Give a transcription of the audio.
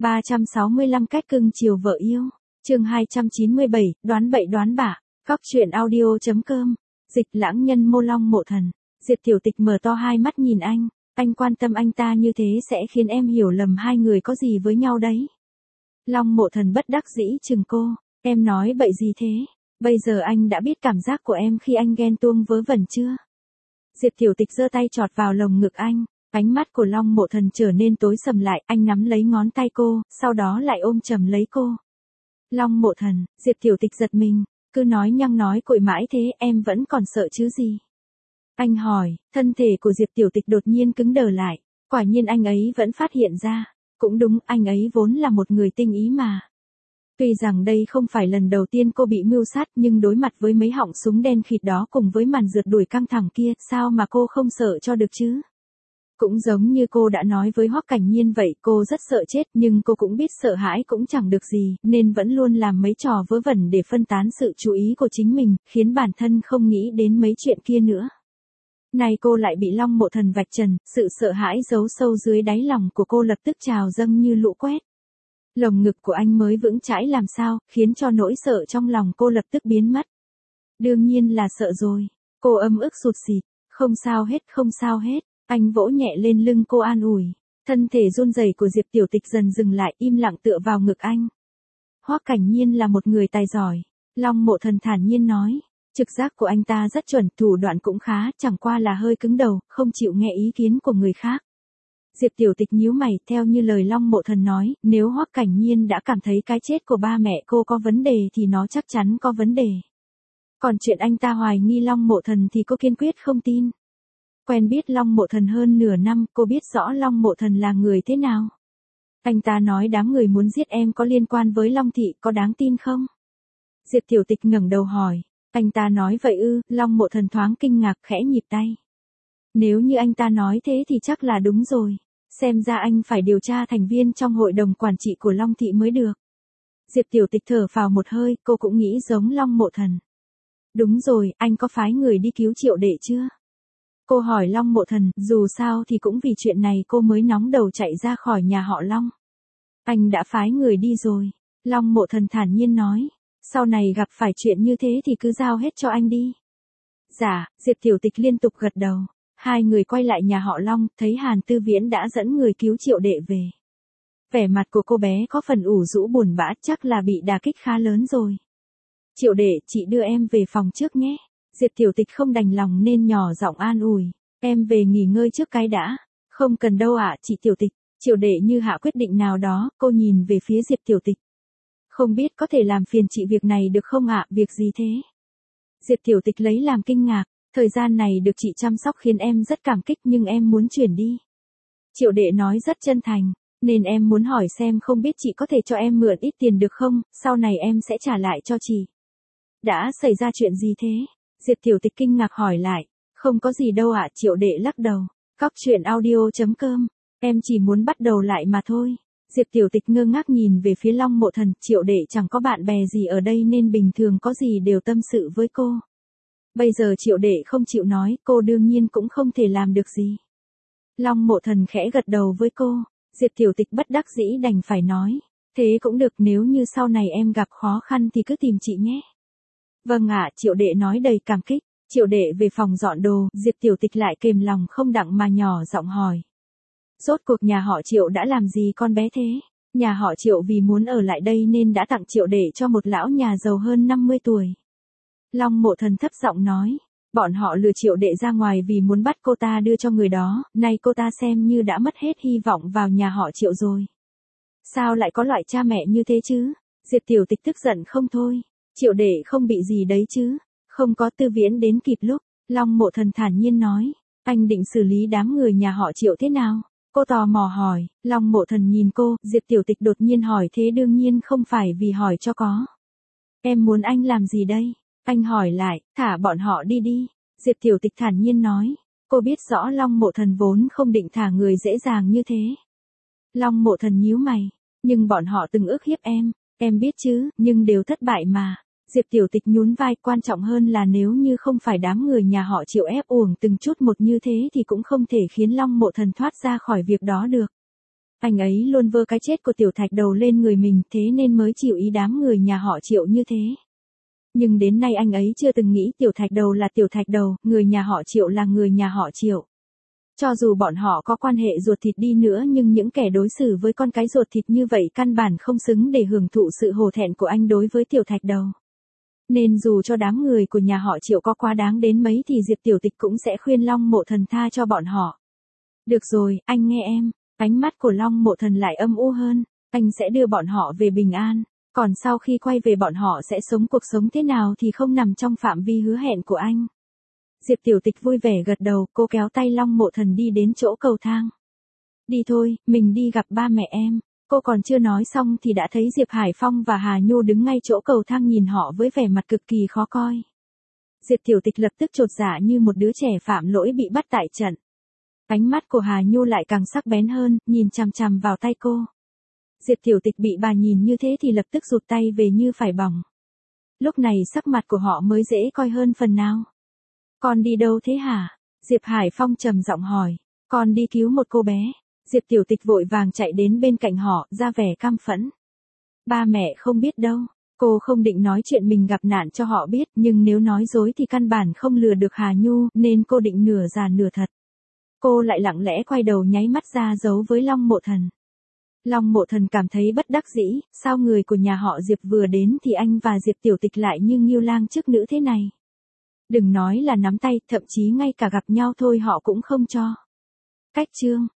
365 cách cưng chiều vợ yêu. Chương 297, đoán bậy đoán bạ. Cóc truyện audio.com. Dịch lãng nhân Mô Long Mộ Thần. Diệp Tiểu Tịch mở to hai mắt nhìn anh quan tâm anh ta như thế sẽ khiến em hiểu lầm hai người có gì với nhau đấy. Long Mộ Thần bất đắc dĩ chừng cô, em nói bậy gì thế? Bây giờ anh đã biết cảm giác của em khi anh ghen tuông vớ vẩn chưa? Diệp Tiểu Tịch giơ tay chọt vào lồng ngực anh, ánh mắt của Long Mộ Thần trở nên tối sầm lại, anh nắm lấy ngón tay cô, sau đó lại ôm chầm lấy cô. Long Mộ Thần, Diệp Tiểu Tịch giật mình, cứ nói nhăng nói cội mãi thế, em vẫn còn sợ chứ gì? Anh hỏi, thân thể của Diệp Tiểu Tịch đột nhiên cứng đờ lại, quả nhiên anh ấy vẫn phát hiện ra, cũng đúng, anh ấy vốn là một người tinh ý mà. Tuy rằng đây không phải lần đầu tiên cô bị mưu sát, nhưng đối mặt với mấy họng súng đen khịt đó cùng với màn rượt đuổi căng thẳng kia, sao mà cô không sợ cho được chứ? Cũng giống như cô đã nói với Hoắc Cảnh Nhiên vậy, cô rất sợ chết, nhưng cô cũng biết sợ hãi cũng chẳng được gì, nên vẫn luôn làm mấy trò vớ vẩn để phân tán sự chú ý của chính mình, khiến bản thân không nghĩ đến mấy chuyện kia nữa. Này cô lại bị Long Mộ Thần vạch trần, sự sợ hãi giấu sâu dưới đáy lòng của cô lập tức trào dâng như lũ quét. Lồng ngực của anh mới vững chãi làm sao, khiến cho nỗi sợ trong lòng cô lập tức biến mất. Đương nhiên là sợ rồi, cô ấm ức sụt sịt, không sao hết, không sao hết. Anh vỗ nhẹ lên lưng cô an ủi, thân thể run rẩy của Diệp Tiểu Tịch dần dừng lại, im lặng tựa vào ngực anh. Hoắc Cảnh Nhiên là một người tài giỏi, Long Mộ Thần thản nhiên nói, trực giác của anh ta rất chuẩn, thủ đoạn cũng khá, chẳng qua là hơi cứng đầu, không chịu nghe ý kiến của người khác. Diệp Tiểu Tịch nhíu mày, theo như lời Long Mộ Thần nói, nếu Hoắc Cảnh Nhiên đã cảm thấy cái chết của ba mẹ cô có vấn đề thì nó chắc chắn có vấn đề. Còn chuyện anh ta hoài nghi Long Mộ Thần thì cô kiên quyết không tin. Quen biết Long Mộ Thần hơn nửa năm, cô biết rõ Long Mộ Thần là người thế nào. Anh ta nói đám người muốn giết em có liên quan với Long Thị, có đáng tin không? Diệp Tiểu Tịch ngẩng đầu hỏi, anh ta nói vậy ư? Long Mộ Thần thoáng kinh ngạc, khẽ nhịp tay. Nếu như anh ta nói thế thì chắc là đúng rồi, xem ra anh phải điều tra thành viên trong hội đồng quản trị của Long Thị mới được. Diệp Tiểu Tịch thở phào một hơi, cô cũng nghĩ giống Long Mộ Thần. Đúng rồi, anh có phái người đi cứu Triệu Đệ chưa? Cô hỏi Long Mộ Thần, dù sao thì cũng vì chuyện này cô mới nóng đầu chạy ra khỏi nhà họ Long. Anh đã phái người đi rồi. Long Mộ Thần thản nhiên nói, sau này gặp phải chuyện như thế thì cứ giao hết cho anh đi. Dạ, Diệp Tiểu Tịch liên tục gật đầu. Hai người quay lại nhà họ Long, thấy Hàn Tư Viễn đã dẫn người cứu Triệu Đệ về. Vẻ mặt của cô bé có phần ủ rũ buồn bã, chắc là bị đả kích khá lớn rồi. Triệu Đệ, chị đưa em về phòng trước nhé. Diệp Tiểu Tịch không đành lòng nên nhỏ giọng an ủi, em về nghỉ ngơi trước cái đã. Không cần đâu ạ, chị Tiểu Tịch. Triệu Đệ như hạ quyết định nào đó, cô nhìn về phía Diệp Tiểu Tịch. Không biết có thể làm phiền chị việc này được không ạ? Việc gì thế? Diệp Tiểu Tịch lấy làm kinh ngạc, thời gian này được chị chăm sóc khiến em rất cảm kích, nhưng em muốn chuyển đi. Triệu Đệ nói rất chân thành, nên em muốn hỏi xem không biết chị có thể cho em mượn ít tiền được không, sau này em sẽ trả lại cho chị. Đã xảy ra chuyện gì thế? Diệp Tiểu Tịch kinh ngạc hỏi lại, không có gì đâu ạ. Triệu Đệ lắc đầu, Cóc truyện audio.com, em chỉ muốn bắt đầu lại mà thôi. Diệp Tiểu Tịch ngơ ngác nhìn về phía Long Mộ Thần, Triệu Đệ chẳng có bạn bè gì ở đây nên bình thường có gì đều tâm sự với cô. Bây giờ Triệu Đệ không chịu nói, cô đương nhiên cũng không thể làm được gì. Long Mộ Thần khẽ gật đầu với cô, Diệp Tiểu Tịch bất đắc dĩ đành phải nói, thế cũng được, nếu như sau này em gặp khó khăn thì cứ tìm chị nhé. Vâng ạ, Triệu Đệ nói đầy cảm kích. Triệu Đệ về phòng dọn đồ, Diệp Tiểu Tịch lại kềm lòng không đặng mà nhỏ giọng hỏi. Rốt cuộc nhà họ Triệu đã làm gì con bé thế? Nhà họ Triệu vì muốn ở lại đây nên đã tặng Triệu Đệ cho một lão nhà giàu hơn 50 tuổi. Long Mộ Thần thấp giọng nói, bọn họ lừa Triệu Đệ ra ngoài vì muốn bắt cô ta đưa cho người đó, nay cô ta xem như đã mất hết hy vọng vào nhà họ Triệu rồi. Sao lại có loại cha mẹ như thế chứ? Diệp Tiểu Tịch tức giận không thôi. Triệu Đệ không bị gì đấy chứ? Không có. Tư Viễn đến kịp lúc, Long Mộ Thần thản nhiên nói, anh định xử lý đám người nhà họ Triệu thế nào? Cô tò mò hỏi. Long Mộ Thần nhìn cô, Diệp Tiểu Tịch đột nhiên hỏi thế đương nhiên không phải vì hỏi cho có. Em muốn anh làm gì đây? Anh hỏi lại, thả bọn họ đi đi. Diệp Tiểu Tịch thản nhiên nói, cô biết rõ Long Mộ Thần vốn không định thả người dễ dàng như thế. Long Mộ Thần nhíu mày, nhưng bọn họ từng ức hiếp em biết chứ, nhưng đều thất bại mà. Diệp Tiểu Tịch nhún vai, quan trọng hơn là nếu như không phải đám người nhà họ Triệu ép uổng từng chút một như thế thì cũng không thể khiến Long Mộ Thần thoát ra khỏi việc đó được. Anh ấy luôn vơ cái chết của Tiểu Thạch Đầu lên người mình, thế nên mới chịu ý đám người nhà họ Triệu như thế. Nhưng đến nay anh ấy chưa từng nghĩ Tiểu Thạch Đầu là Tiểu Thạch Đầu, người nhà họ Triệu là người nhà họ Triệu. Cho dù bọn họ có quan hệ ruột thịt đi nữa nhưng những kẻ đối xử với con cái ruột thịt như vậy căn bản không xứng để hưởng thụ sự hổ thẹn của anh đối với Tiểu Thạch Đầu. Nên dù cho đám người của nhà họ Triệu có quá đáng đến mấy thì Diệp Tiểu Tịch cũng sẽ khuyên Long Mộ Thần tha cho bọn họ. Được rồi, anh nghe em. Ánh mắt của Long Mộ Thần lại âm u hơn. Anh sẽ đưa bọn họ về bình an. Còn sau khi quay về bọn họ sẽ sống cuộc sống thế nào thì không nằm trong phạm vi hứa hẹn của anh. Diệp Tiểu Tịch vui vẻ gật đầu, cô kéo tay Long Mộ Thần đi đến chỗ cầu thang. Đi thôi, mình đi gặp ba mẹ em. Cô còn chưa nói xong thì đã thấy Diệp Hải Phong và Hà Nhu đứng ngay chỗ cầu thang nhìn họ với vẻ mặt cực kỳ khó coi. Diệp Tiểu Tịch lập tức chột dạ như một đứa trẻ phạm lỗi bị bắt tại trận. Ánh mắt của Hà Nhu lại càng sắc bén hơn, nhìn chằm chằm vào tay cô. Diệp Tiểu Tịch bị bà nhìn như thế thì lập tức rụt tay về như phải bỏng. Lúc này sắc mặt của họ mới dễ coi hơn phần nào. Con đi đâu thế hả? Diệp Hải Phong trầm giọng hỏi. Con đi cứu một cô bé. Diệp Tiểu Tịch vội vàng chạy đến bên cạnh họ, ra vẻ căm phẫn. Ba mẹ không biết đâu. Cô không định nói chuyện mình gặp nạn cho họ biết, nhưng nếu nói dối thì căn bản không lừa được Hà Nhu, nên cô định nửa giả nửa thật. Cô lại lặng lẽ quay đầu nháy mắt ra dấu với Long Mộ Thần. Long Mộ Thần cảm thấy bất đắc dĩ, sao người của nhà họ Diệp vừa đến thì anh và Diệp Tiểu Tịch lại như ngưu lang trước nữ thế này. Đừng nói là nắm tay, thậm chí ngay cả gặp nhau thôi họ cũng không cho. Cách chương